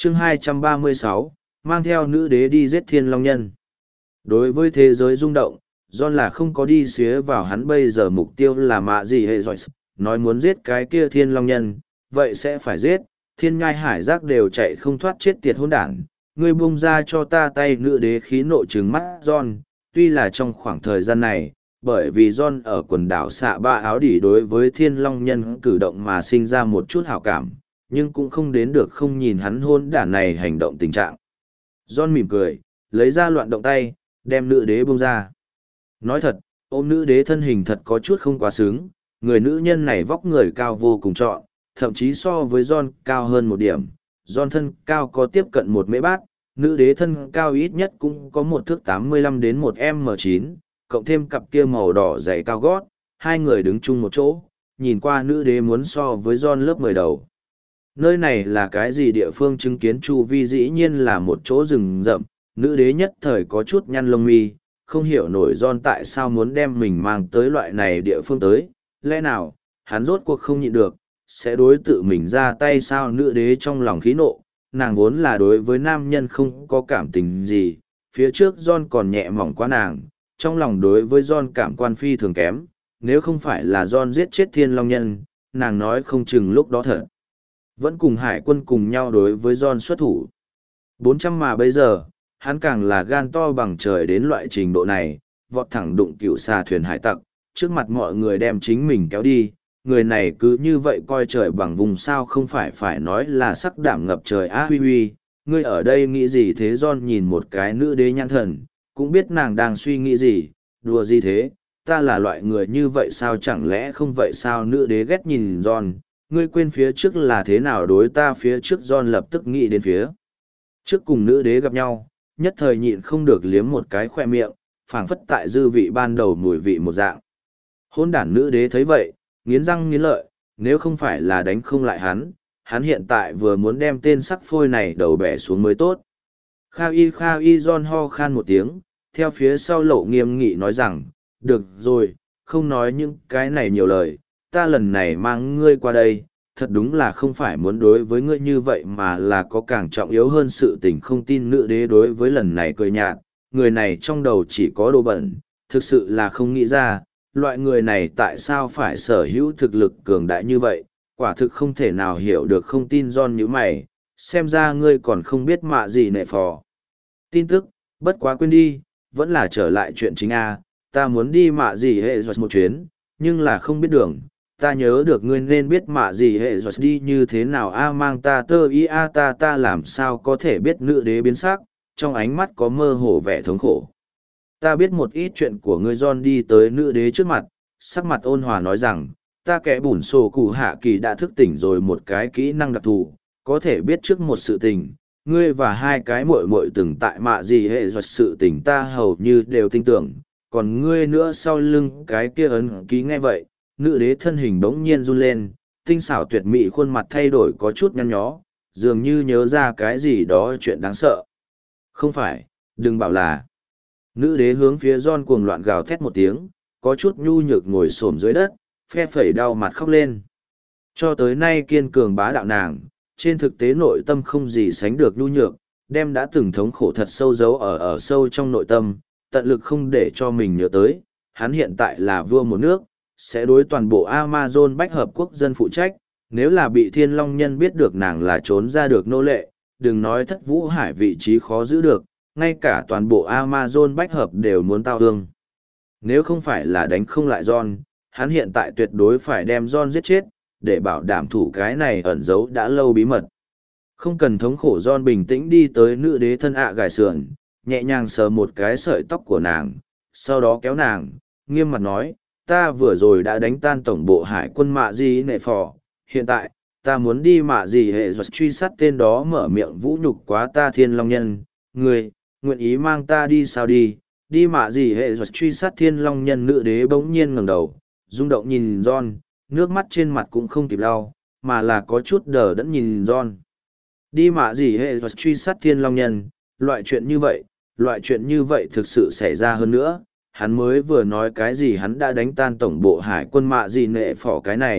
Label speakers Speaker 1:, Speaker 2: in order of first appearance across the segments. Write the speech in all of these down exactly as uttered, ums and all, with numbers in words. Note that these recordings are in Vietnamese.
Speaker 1: chương hai trăm ba mươi sáu, mang theo nữ đế đi giết thiên long nhân. Đối với thế giới rung động, John là không có đi xía vào, hắn bây giờ mục tiêu là mạ gì hệ rồi, nói muốn giết cái kia thiên long nhân, vậy sẽ phải giết, thiên ngai hải giác đều chạy không thoát chết tiệt hôn đản. Ngươi buông ra cho ta tay, nữ đế khí nộ trừng mắt John, tuy là trong khoảng thời gian này, bởi vì John ở quần đảo xạ ba áo đỉ đối với thiên long nhân cử động mà sinh ra một chút hảo cảm, nhưng cũng không đến được không nhìn hắn hôn đản này hành động tình trạng. John mỉm cười, lấy ra loạn động tay, đem nữ đế buông ra. Nói thật, ôm nữ đế thân hình thật có chút không quá sướng, người nữ nhân này vóc người cao vô cùng trọn, thậm chí so với John cao hơn một điểm. John thân cao có tiếp cận một mễ bát, nữ đế thân cao ít nhất cũng có một thước tám mươi lăm đến một m chín, cộng thêm cặp kia màu đỏ dày cao gót, hai người đứng chung một chỗ, nhìn qua nữ đế muốn so với John lớp mười đầu. Nơi này là cái gì địa phương? Chứng kiến chu vi dĩ nhiên là một chỗ rừng rậm, nữ đế nhất thời có chút nhăn lông mi, không hiểu nổi John tại sao muốn đem mình mang tới loại này địa phương tới, lẽ nào, hắn rốt cuộc không nhịn được, sẽ đối tự mình ra tay sao? Nữ đế trong lòng khí nộ, nàng vốn là đối với nam nhân không có cảm tình gì, phía trước John còn nhẹ mỏng quá nàng, trong lòng đối với John cảm quan phi thường kém, nếu không phải là John giết chết thiên long nhân, nàng nói không chừng lúc đó thật vẫn cùng hải quân cùng nhau đối với John xuất thủ. bốn trăm mà bây giờ, hắn càng là gan to bằng trời đến loại trình độ này, vọt thẳng đụng cựu xà thuyền hải tặc, trước mặt mọi người đem chính mình kéo đi, người này cứ như vậy coi trời bằng vùng sao, không phải phải nói là sắc đảm ngập trời á. Huy huy, ngươi ở đây nghĩ gì thế? John nhìn một cái nữ đế nhãn thần, cũng biết nàng đang suy nghĩ gì, đùa gì thế, ta là loại người như vậy sao? Chẳng lẽ không vậy sao? Nữ đế ghét nhìn John, ngươi quên phía trước là thế nào đối ta? Phía trước John lập tức nghĩ đến phía trước cùng nữ đế gặp nhau, nhất thời nhịn không được liếm một cái khoe miệng, phảng phất tại dư vị ban đầu mùi vị một dạng. Hôn đản nữ đế thấy vậy, nghiến răng nghiến lợi, nếu không phải là đánh không lại hắn, hắn hiện tại vừa muốn đem tên sắc phôi này đầu bẻ xuống mới tốt. Kha y kha y John ho khan một tiếng, theo phía sau lộ nghiêm nghị nói rằng, được rồi, không nói những cái này nhiều lời, ta lần này mang ngươi qua đây, thật đúng là không phải muốn đối với ngươi như vậy mà là có càng trọng yếu hơn sự tình. Không tin nữ đế đối với lần này cười nhạt, người này trong đầu chỉ có đồ bẩn, thực sự là không nghĩ ra, loại người này tại sao phải sở hữu thực lực cường đại như vậy, quả thực không thể nào hiểu được. Không tin John như mày, xem ra ngươi còn không biết mạ gì nệ phò. Tin tức, bất quá quên đi, vẫn là trở lại chuyện chính a, ta muốn đi mạ gì hệ giọt một chuyến, nhưng là không biết đường. Ta nhớ được ngươi nên biết mạ gì hệ giọt đi như thế nào a, mang ta tơ y a, ta ta làm sao có thể biết? Nữ đế biến sắc, trong ánh mắt có mơ hồ vẻ thống khổ. Ta biết một ít chuyện của ngươi. John đi tới nữ đế trước mặt, sắc mặt ôn hòa nói rằng, ta kẻ bùn sổ cụ hạ kỳ đã thức tỉnh rồi một cái kỹ năng đặc thù, có thể biết trước một sự tình. Ngươi và hai cái muội muội từng tại mạ gì hệ giọt sự tình ta hầu như đều tin tưởng, còn ngươi nữa sau lưng cái kia ấn ký. Nghe vậy, nữ đế thân hình bỗng nhiên run lên, tinh xảo tuyệt mỹ khuôn mặt thay đổi có chút nhăn nhó, dường như nhớ ra cái gì đó chuyện đáng sợ. Không phải, đừng bảo là. Nữ đế hướng phía John cuồng loạn gào thét một tiếng, có chút nhu nhược ngồi xổm dưới đất, phe phẩy đau mặt khóc lên. Cho tới nay kiên cường bá đạo nàng, trên thực tế nội tâm không gì sánh được nhu nhược, đem đã từng thống khổ thật sâu giấu ở ở sâu trong nội tâm, tận lực không để cho mình nhớ tới. Hắn hiện tại là vua một nước, sẽ đối toàn bộ Amazon bách hợp quốc dân phụ trách, nếu là bị thiên long nhân biết được nàng là trốn ra được nô lệ, đừng nói thất vũ hải vị trí khó giữ được, ngay cả toàn bộ Amazon bách hợp đều muốn tao hương. Nếu không phải là đánh không lại John, hắn hiện tại tuyệt đối phải đem John giết chết, để bảo đảm thủ cái này ẩn giấu đã lâu bí mật. Không cần thống khổ. John bình tĩnh đi tới nữ đế thân ạ gài sườn, nhẹ nhàng sờ một cái sợi tóc của nàng, sau đó kéo nàng, nghiêm mặt nói, ta vừa rồi đã đánh tan tổng bộ hải quân mạ gì nệ phò, hiện tại, ta muốn đi mạ gì hệ giọt truy sát tên đó mở miệng vũ nhục quá ta thiên long nhân, ngươi, nguyện ý mang ta đi sao? Đi, đi mạ gì hệ giọt truy sát thiên long nhân. Nữ đế bỗng nhiên ngẩng đầu, rung động nhìn John, nước mắt trên mặt cũng không kịp lau, mà là có chút đờ đẫn nhìn John. Đi mạ gì hệ giọt truy sát thiên long nhân, loại chuyện như vậy, loại chuyện như vậy thực sự xảy ra. Hơn nữa, hắn mới vừa nói cái gì hắn đã đánh tan tổng bộ hải quân mạ gì nệ phỏ, cái này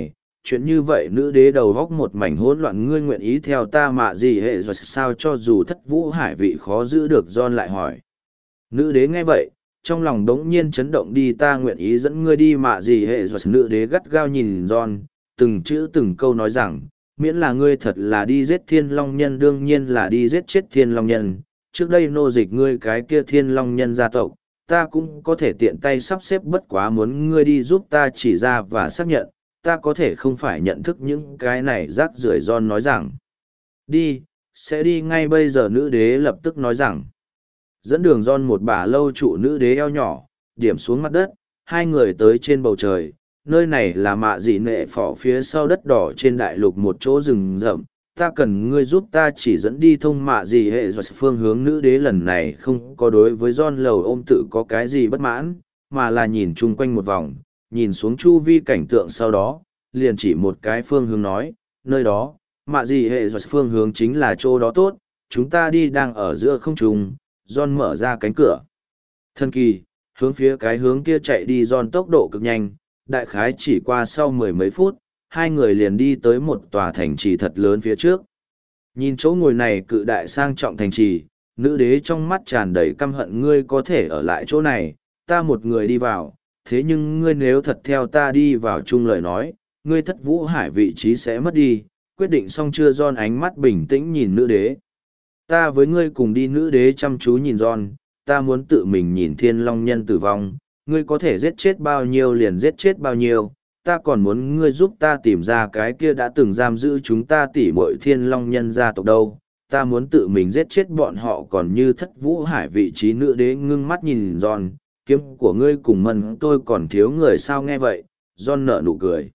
Speaker 1: chuyện như vậy nữ đế đầu góc một mảnh hỗn loạn, ngươi nguyện ý theo ta mạ gì hệ rồi sao cho dù thất vũ hải vị khó giữ được, John lại hỏi. Nữ đế nghe vậy, trong lòng đống nhiên chấn động, đi ta nguyện ý dẫn ngươi đi mạ gì hệ rồi. Nữ đế gắt gao nhìn John, từng chữ từng câu nói rằng, miễn là ngươi thật là đi giết thiên long nhân, đương nhiên là đi giết chết thiên long nhân. Trước đây nô dịch ngươi cái kia thiên long nhân gia tộc, ta cũng có thể tiện tay sắp xếp, bất quá muốn ngươi đi giúp ta chỉ ra và xác nhận, ta có thể không phải nhận thức những cái này rác rưởi. John nói rằng, đi, sẽ đi ngay bây giờ. Nữ đế lập tức nói rằng, dẫn đường John một bả lâu trụ nữ đế eo nhỏ, điểm xuống mặt đất, hai người tới trên bầu trời. Nơi này là mạ dị nệ phỏ phía sau đất đỏ trên đại lục một chỗ rừng rậm, ta cần ngươi giúp ta chỉ dẫn đi thông mạ dị hệ rồi phương hướng. Nữ đế lần này không có đối với John lầu ôm tự có cái gì bất mãn, mà là nhìn chung quanh một vòng, nhìn xuống chu vi cảnh tượng, sau đó liền chỉ một cái phương hướng nói, nơi đó mạ dị hệ rồi phương hướng chính là chỗ đó. Tốt, chúng ta đi. Đang ở giữa không trung, John mở ra cánh cửa thần kỳ, hướng phía cái hướng kia chạy đi. John tốc độ cực nhanh, đại khái chỉ qua sau mười mấy phút, hai người liền đi tới một tòa thành trì thật lớn phía trước. Nhìn chỗ ngồi này cự đại sang trọng thành trì, nữ đế trong mắt tràn đầy căm hận, ngươi có thể ở lại chỗ này, ta một người đi vào, thế nhưng ngươi nếu thật theo ta đi vào chung lời nói, ngươi thất vũ hải vị trí sẽ mất đi. Quyết định xong chưa? John ánh mắt bình tĩnh nhìn nữ đế. Ta với ngươi cùng đi. Nữ đế chăm chú nhìn John, ta muốn tự mình nhìn thiên long nhân tử vong, ngươi có thể giết chết bao nhiêu liền giết chết bao nhiêu, ta còn muốn ngươi giúp ta tìm ra cái kia đã từng giam giữ chúng ta tỉ muội thiên long nhân gia tộc đâu, ta muốn tự mình giết chết bọn họ còn như thất vũ hải vị trí. Nữ đế ngưng mắt nhìn John, kiếm của ngươi cùng mân tôi còn thiếu người sao? Nghe vậy, John nở nụ cười.